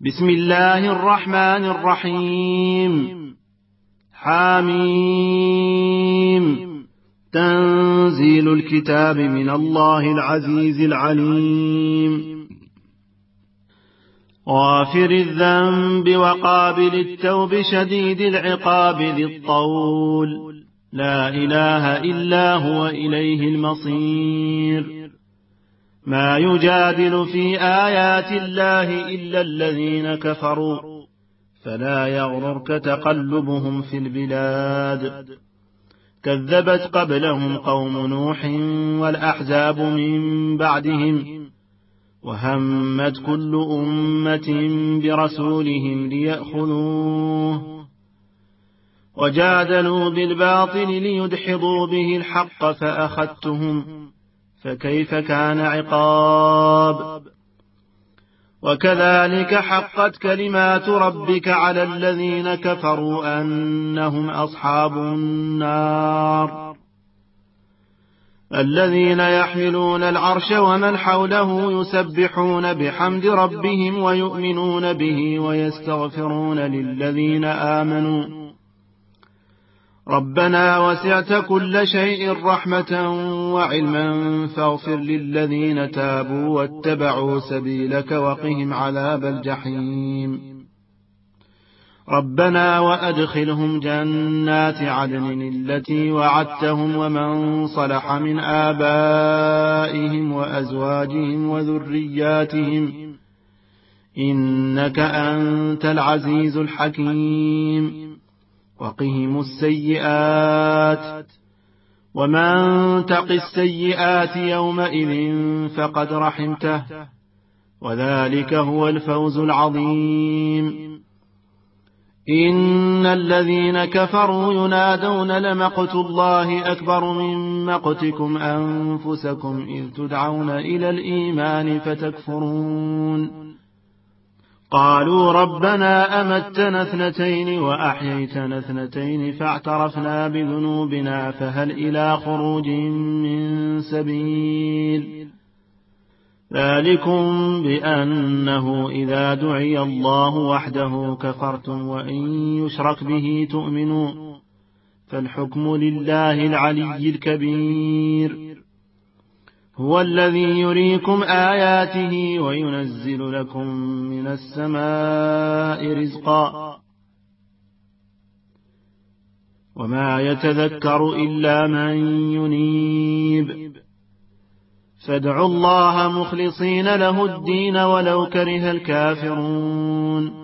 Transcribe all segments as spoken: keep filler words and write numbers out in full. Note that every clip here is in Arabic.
بسم الله الرحمن الرحيم. حاميم. تنزيل الكتاب من الله العزيز العليم. غافر الذنب وقابل التوب شديد العقاب ذي الطول، لا إله إلا هو إليه المصير. ما يجادل في آيات الله إلا الذين كفروا، فلا يغررك تقلبهم في البلاد. كذبت قبلهم قوم نوح والأحزاب من بعدهم، وهمت كل أمة برسولهم ليأخذوه، وجادلوا بالباطل ليدحضوا به الحق فأخذتهم، فكيف كان عقاب. وكذلك حقت كلمات ربك على الذين كفروا أنهم أصحاب النار. الذين يحملون العرش ومن حوله يسبحون بحمد ربهم ويؤمنون به ويستغفرون للذين آمنوا ربنا وسعت كل شيء رحمة وعلما فاغفر للذين تابوا واتبعوا سبيلك وقهم عذاب الجحيم. ربنا وأدخلهم جنات عدن التي وعدتهم ومن صلح من آبائهم وأزواجهم وذرياتهم إنك أنت العزيز الحكيم. وقهم السيئات ومن تق السيئات يومئذ فقد رحمته، وذلك هو الفوز العظيم. إن الذين كفروا ينادون لمقت الله أكبر من مقتكم أنفسكم إذ تدعون إلى الإيمان فتكفرون. قالوا ربنا أمتنا اثنتين وأحييتنا اثنتين فاعترفنا بذنوبنا فهل إلى خروج من سبيل. ذلكم بأنه إذا دعي الله وحده كفرتم وإن يشرك به تؤمنوا، فالحكم لله العلي الكبير. هو الذي يريكم آياته وينزل لكم من السماء رزقا، وما يتذكر إلا من ينيب. فادعوا الله مخلصين له الدين ولو كره الكافرون.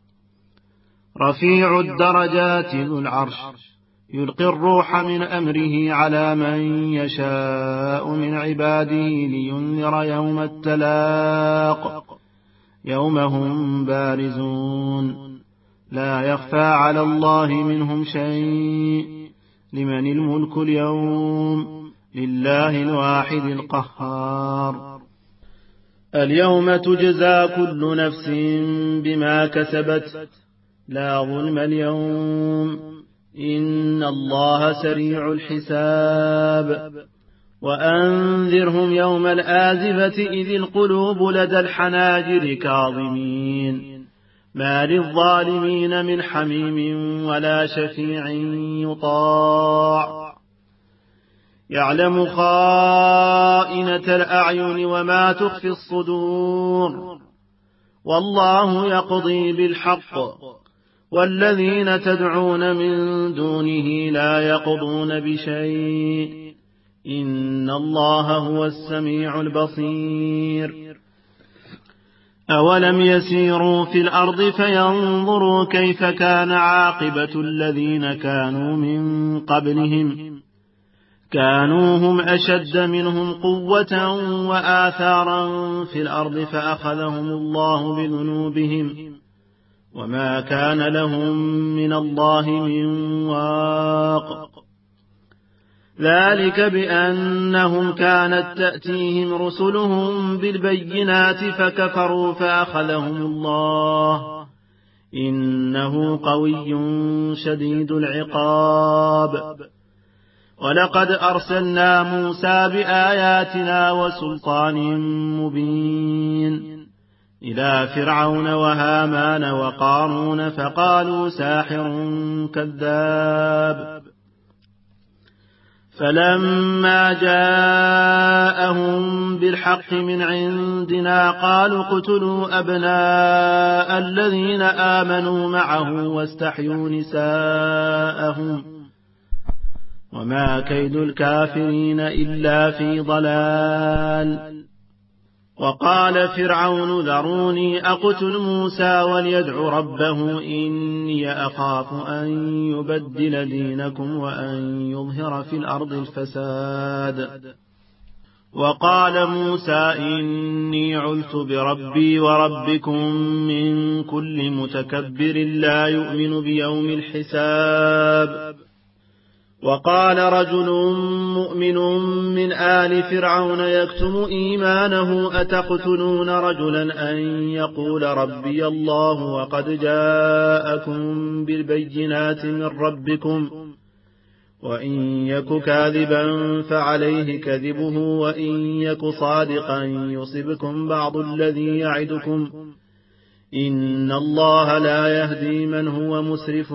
رفيع الدرجات ذو العرش يلقي الروح من أمره على من يشاء من عباده لينذر يوم التلاق، يوم هم بارزون لا يخفى على الله منهم شيء. لمن الملك اليوم؟ لله الواحد القهار. اليوم تجزى كل نفس بما كسبت، لا ظلم اليوم إن الله سريع الحساب. وأنذرهم يوم الآزفة إذ القلوب لدى الحناجر كاظمين، ما للظالمين من حميم ولا شفيع يطاع. يعلم خائنة الأعين وما تخفي الصدور، والله يقضي بالحق، والذين تدعون من دونه لا يقضون بشيء إن الله هو السميع البصير. أولم يسيروا في الأرض فينظروا كيف كان عاقبة الذين كانوا من قبلهم، كانوا هم أشد منهم قوة وآثارا في الأرض فأخذهم الله بذنوبهم وما كان لهم من الله من واق. ذلك بأنهم كانت تأتيهم رسلهم بالبينات فكفروا فأخذهم الله إنه قوي شديد العقاب. ولقد أرسلنا موسى بآياتنا وسلطان مبين إلى فرعون وهامان وقارون فقالوا ساحر كذاب. فلما جاءهم بالحق من عندنا قالوا اقتلوا أبناء الذين آمنوا معه واستحيوا نساءهم وما كيد الكافرين إلا في ضلال. وقال فرعون ذروني أقتل موسى وليدع ربه إني أخاف أن يبدل دينكم وأن يظهر في الأرض الفساد. وقال موسى إني عذت بربي وربكم من كل متكبر لا يؤمن بيوم الحساب. وقال رجل مؤمن من آل فرعون يكتم إيمانه أتقتلون رجلا أن يقول ربي الله وقد جاءكم بالبينات من ربكم وإن يك كاذبا فعليه كذبه وإن يك صادقا يصبكم بعض الذي يعدكم إن الله لا يهدي من هو مسرف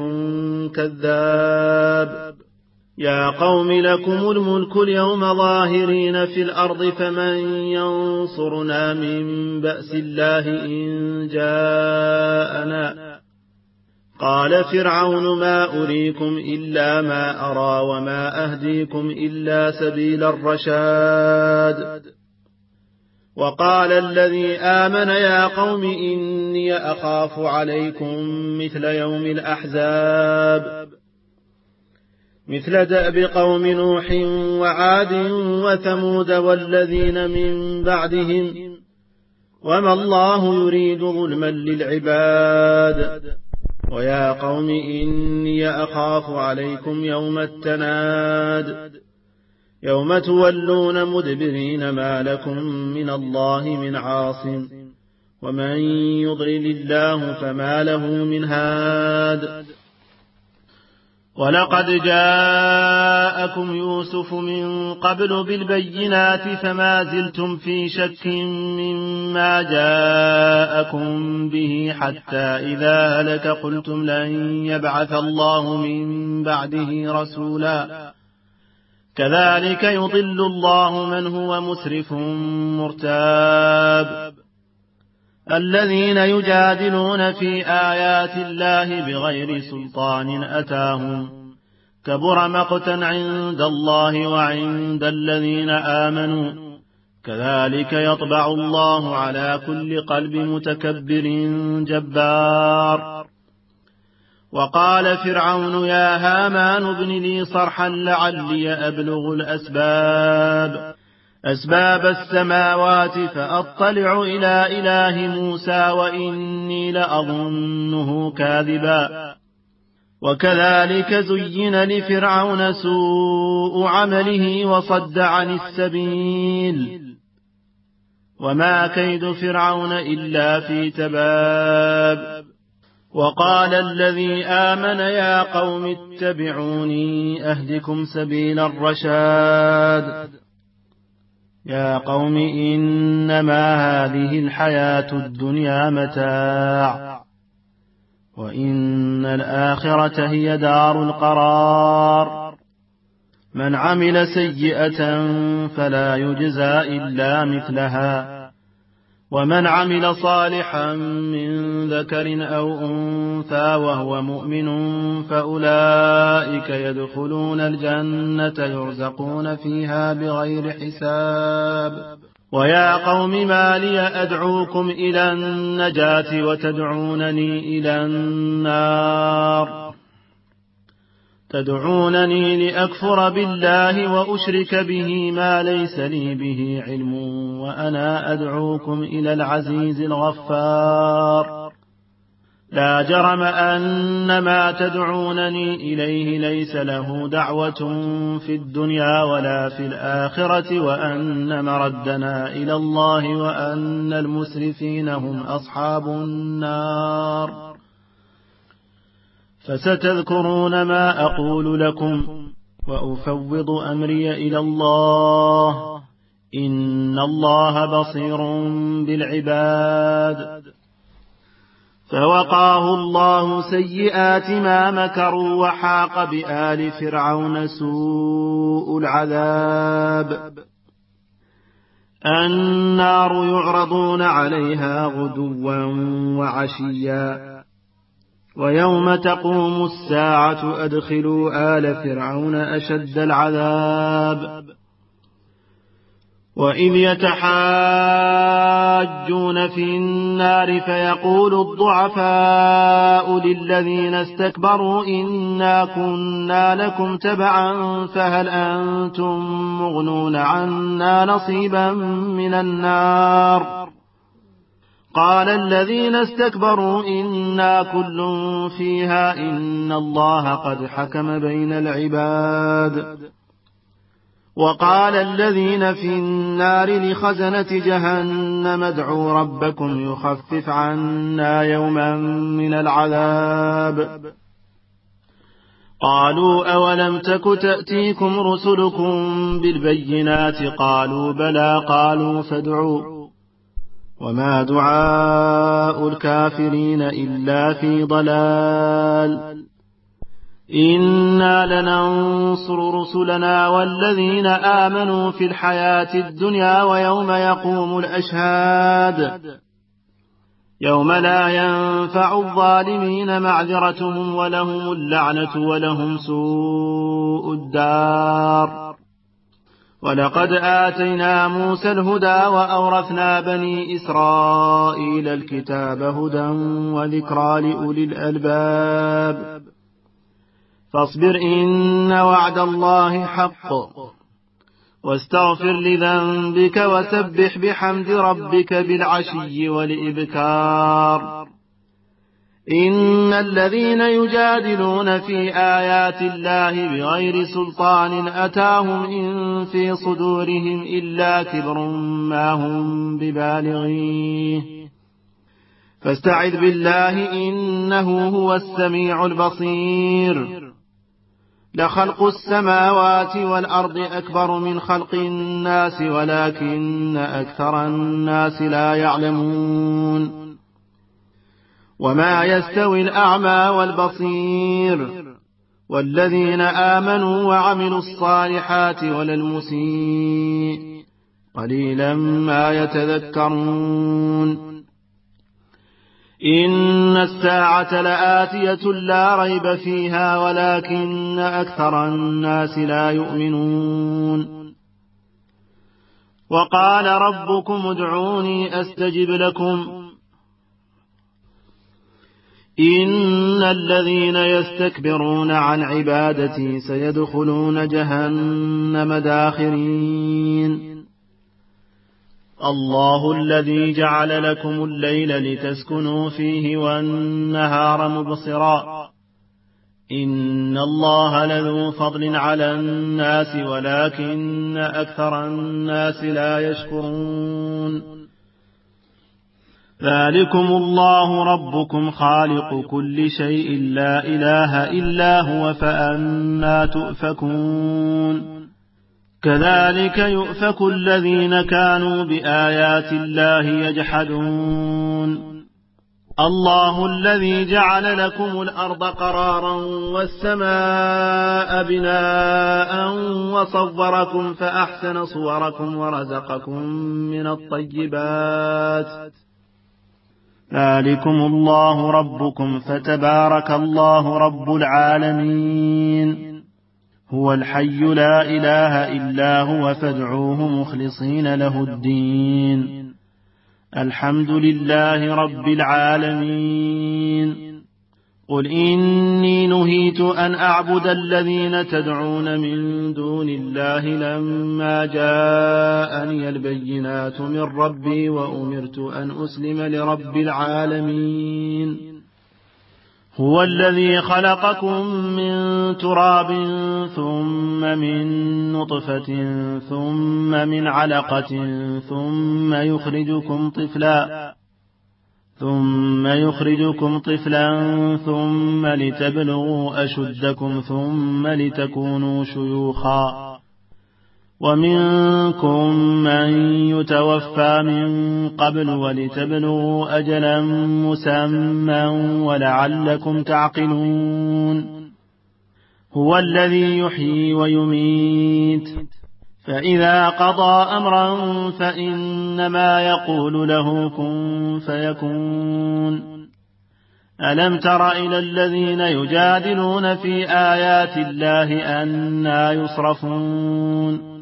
كذاب. يا قوم لكم الملك اليوم ظاهرين في الأرض فمن ينصرنا من بأس الله إن جاءنا. قال فرعون ما أريكم إلا ما أرى وما أهديكم إلا سبيل الرشاد. وقال الذي آمن يا قوم إني أخاف عليكم مثل يوم الأحزاب مثل دأب قوم نوح وعاد وثمود والذين من بعدهم وما الله يريد ظلما للعباد. ويا قوم إني أخاف عليكم يوم التناد يوم تولون مدبرين ما لكم من الله من عاصم ومن يضلل الله فما له من هاد. ولقد جاءكم يوسف من قبل بالبينات فما زلتم في شك مما جاءكم به حتى إذا هلك قلتم لن يبعث الله من بعده رسولا كذلك يضل الله من هو مسرف مرتاب. الذين يجادلون في آيات الله بغير سلطان أتاهم كبر مقتا عند الله وعند الذين آمنوا كذلك يطبع الله على كل قلب متكبر جبار. وقال فرعون يا هامان ابن لي صرحا لعلي أبلغ الأسباب أسباب السماوات فأطلع إلى إله موسى وإني لأظنه كاذبا. وكذلك زين لفرعون سوء عمله وصد عن السبيل وما كيد فرعون إلا في تباب. وقال الذي آمن يا قوم اتبعوني أهدكم سبيل الرشاد. يا قوم إنما هذه الحياة الدنيا متاع وإن الآخرة هي دار القرار. من عمل سيئة فلا يجزى إلا مثلها ومن عمل صالحا من ذكر أو أنثى وهو مؤمن فأولئك يدخلون الجنة يرزقون فيها بغير حساب. ويا قوم ما لي أدعوكم إلى النجاة وتدعونني إلى النار تدعونني لأكفر بالله وأشرك به ما ليس لي به علم وأنا أدعوكم إلى العزيز الغفار. لا جرم أن ما تدعونني إليه ليس له دعوة في الدنيا ولا في الآخرة وأن مردنا إلى الله وأن المسرفين هم أصحاب النار. فستذكرون ما أقول لكم وأفوض أمري إلى الله إن الله بصير بالعباد. فوقاه الله سيئات ما مكروا وحاق بآل فرعون سوء العذاب. النار يعرضون عليها غدوا وعشيا ويوم تقوم الساعة أدخلوا آل فرعون أشد العذاب. وإذ يتحاجون في النار فيقول الضعفاء للذين استكبروا إنا كنا لكم تبعا فهل أنتم مغنون عنا نصيبا من النار. قال الذين استكبروا إنا كل فيها إن الله قد حكم بين العباد. وقال الذين في النار لخزنة جهنم ادعوا ربكم يخفف عنا يوما من العذاب. قالوا أولم تك تأتيكم رسلكم بالبينات قالوا بلى قالوا فادعوا وما دعاء الكافرين إلا في ضلال. إنا لننصر رسلنا والذين آمنوا في الحياة الدنيا ويوم يقوم الأشهاد يوم لا ينفع الظالمين معذرتهم ولهم اللعنة ولهم سوء الدار. ولقد آتينا موسى الهدى وأورثنا بني إسرائيل الكتاب هدى وذكرى لأولي الألباب. فاصبر إن وعد الله حق واستغفر لذنبك وسبح بحمد ربك بالعشي والإبكار. إن الذين يجادلون في آيات الله بغير سلطان أتاهم إن في صدورهم إلا كبر ما هم ببالغيه فاستعذ بالله إنه هو السميع البصير. لخلق السماوات والأرض أكبر من خلق الناس ولكن أكثر الناس لا يعلمون. وما يستوي الأعمى والبصير والذين آمنوا وعملوا الصالحات ولا المسيء قليلا ما يتذكرون. إن الساعة لآتية لا ريب فيها ولكن أكثر الناس لا يؤمنون. وقال ربكم ادعوني أستجب لكم إن الذين يستكبرون عن عبادتي سيدخلون جهنم داخرين. الله الذي جعل لكم الليل لتسكنوا فيه والنهار مبصرا إن الله لذو فضل على الناس ولكن أكثر الناس لا يشكرون. ذلكم الله ربكم خالق كل شيء لا إله إلا هو فأنى تؤفكون. كذلك يؤفك الذين كانوا بآيات الله يجحدون. الله الذي جعل لكم الأرض قرارا والسماء بناء وصوركم فأحسن صوركم ورزقكم من الطيبات. ذلكم الله ربكم فتبارك الله رب العالمين. هو الحي لا إله إلا هو فادعوه مخلصين له الدين. الحمد لله رب العالمين. قل إني نهيت أن أعبد الذين تدعون من دون الله لما جاءني البينات من ربي وأمرت أن أسلم لرب العالمين. هو الذي خلقكم من تراب ثم من نطفة ثم من علقة ثم يخرجكم طفلا ثم يخرجكم طفلا ثم لتبلغوا أشدكم ثم لتكونوا شيوخا ومنكم من يتوفى من قبل ولتبلغوا أجلا مسمى ولعلكم تعقلون هو الذي يحيي ويميت فإذا قضى أمرا فإنما يقول له كن فيكون ألم تر إلى الذين يجادلون في آيات الله أنى يصرفون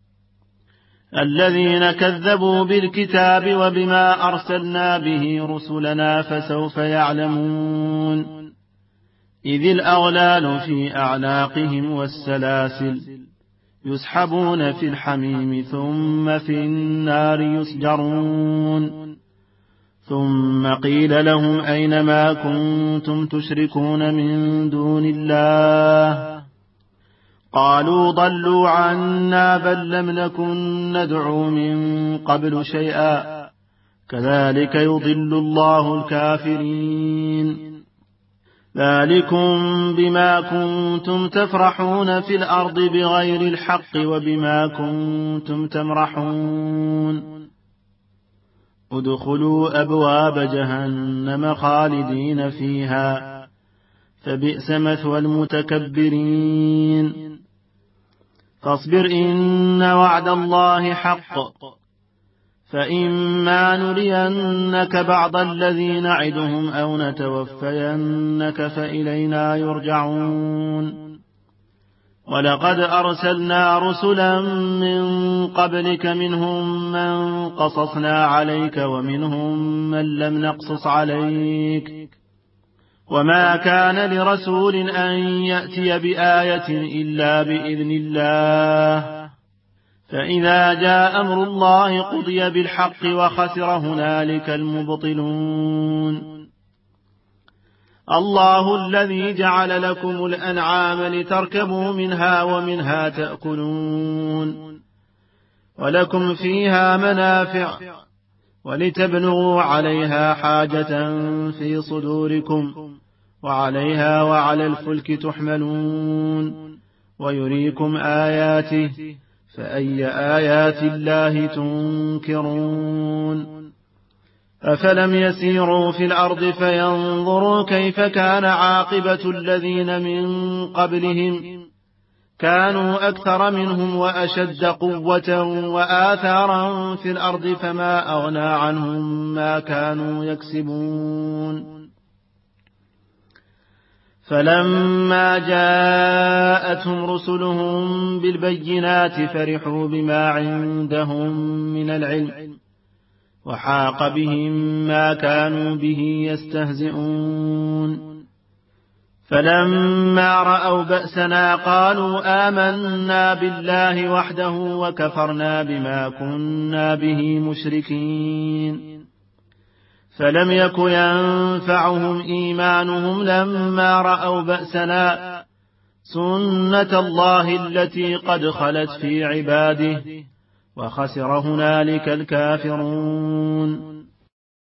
الذين كذبوا بالكتاب وبما أرسلنا به رسلنا فسوف يعلمون إذ الأغلال في أعناقهم والسلاسل يسحبون في الحميم ثم في النار يسجرون ثم قيل لهم أين ما كنتم تشركون من دون الله قالوا ضلوا عنا بل لم نكن ندعو من قبل شيئا كذلك يضل الله الكافرين ذلكم بما كنتم تفرحون في الأرض بغير الحق وبما كنتم تمرحون ادخلوا أبواب جهنم خالدين فيها فبئس مثوى المتكبرين فاصبر إن وعد الله حق فإما نرينك بعض الذي نعدهم أو نتوفينك فإلينا يرجعون ولقد أرسلنا رسلا من قبلك منهم من قصصنا عليك ومنهم من لم نقصص عليك وما كان لرسول أن يأتي بآية إلا بإذن الله فإذا جاء أمر الله قضي بالحق وخسر هنالك المبطلون الله الذي جعل لكم الأنعام لتركبوا منها ومنها تأكلون ولكم فيها منافع ولتبلغوا عليها حاجة في صدوركم وعليها وعلى الفلك تحملون ويريكم آياته فأي آيات الله تنكرون أفلم يسيروا في الأرض فينظروا كيف كان عاقبة الذين من قبلهم كانوا أكثر منهم وأشد قوة وآثارا في الأرض فما أغنى عنهم ما كانوا يكسبون فلما جاءتهم رسلهم بالبينات فرحوا بما عندهم من العلم وحاق بهم ما كانوا به يستهزئون فلما رأوا بأسنا قالوا آمنا بالله وحده وكفرنا بما كنا به مشركين فلم يك ينفعهم إيمانهم لما رأوا بأسنا سنة الله التي قد خلت في عباده وخسر هنالك الكافرون